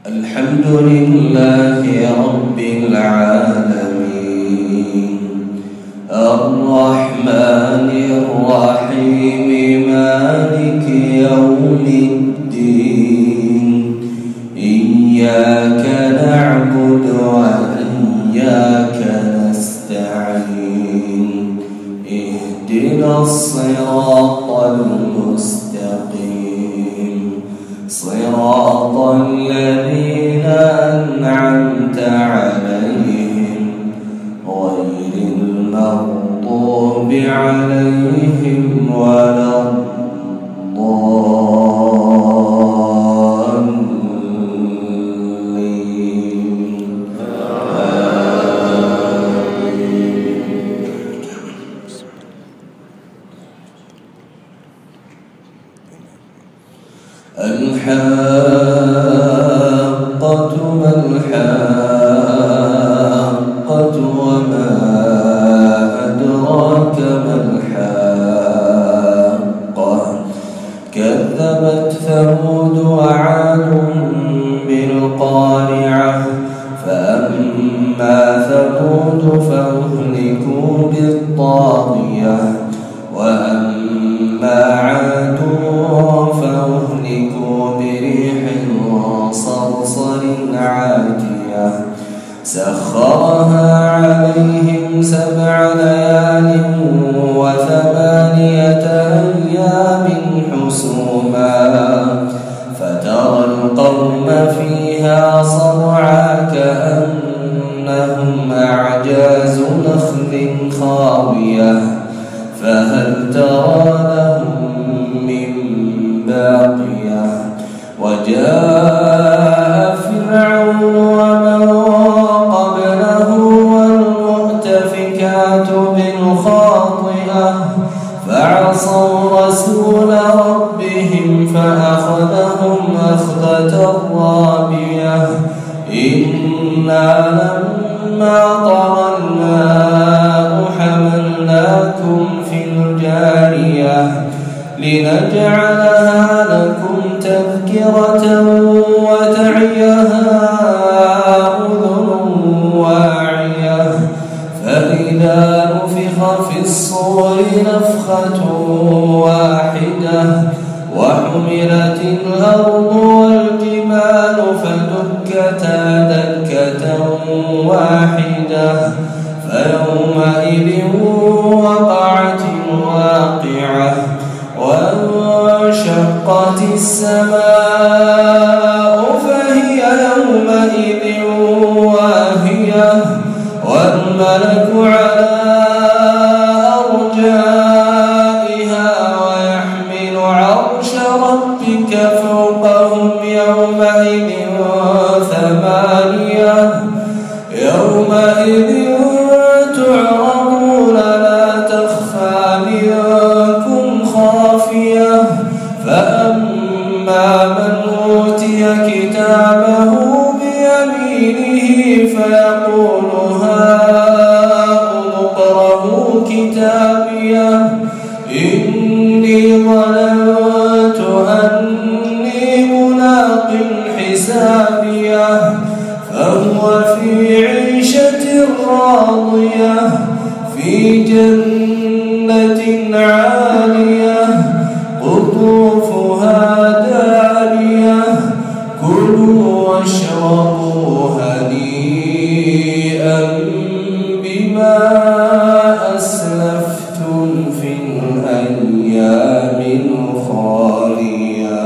الحمد لله رب العالمين الرحمن الرحيم مالك يوم الدين إياك نعبد وإياك نستعين اهدنا الصراط المستقيم صراط الذين أنعمت عليهم غير المغضوب عليهم ولا الحاقة ما الحاقة وما أدراك ما الحاقة كذبت ثمود وعاد بالقارعة فأما ثمود فأهلكوا بالطاغية وأما عاد فأهلكوا بريح صرصر عاتية سخرها عليهم 7 ليال و8 أيام حسوما فترى القوم فيها صرعى كأنهم أعجاز نخل خاوية فهل ترى لهم من باقية وجاء فرعون ومن قبله والمؤتفكات بالخاطئة فعصوا رسول ربهم فأخذهم أخذة رابية إنا لما طغى الماء حملناكم في الجارية لنجعلها لكم تذكرة وتعيها أذن واعية فإذا نفخ في الصور نفخة واحدة وحملت الأرض والجبال فدكتا دكة واحدة فيومئذ وقعت الواقعة وانشقت السماء فهي يومئذ واهية والملك على أرجائها ويحمل عرش ربك فوقهم يومئذ 8 يومئذ تعرضون لا تخفى منكم خافية فأما من أوتي كتابه بيمينه فيقول هاؤم اقرءوا كتابيه إني ظننت أني ملاق حسابيه فهو في عيشة راضية في جنة عالية قطوفها دانية كلوا واشربوا هنيئا بما أسلفتم في الأيام الخالية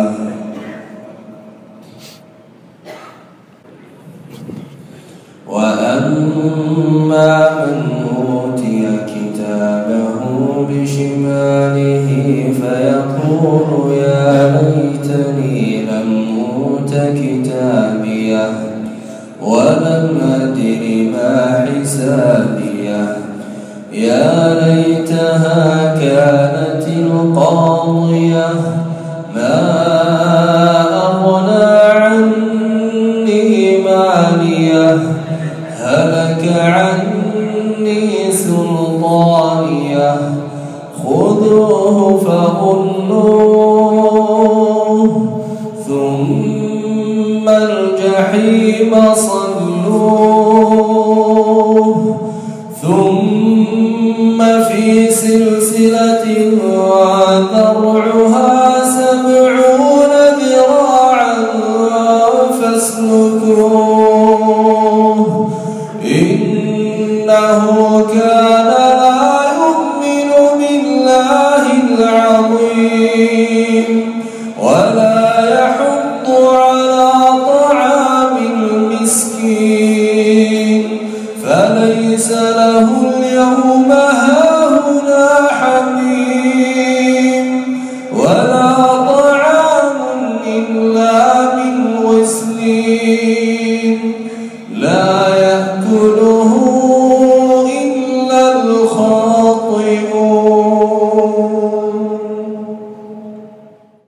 وأما من أوتي كتابه بشماله فيقول يا ليتني لم أوت كتابيه ولم أدر ما حسابيه يا ليتها كانت القاضية ما أغنى عني ماليه هلك عني سلطانيه خذوه فغلوه ثم الجحيم صلوه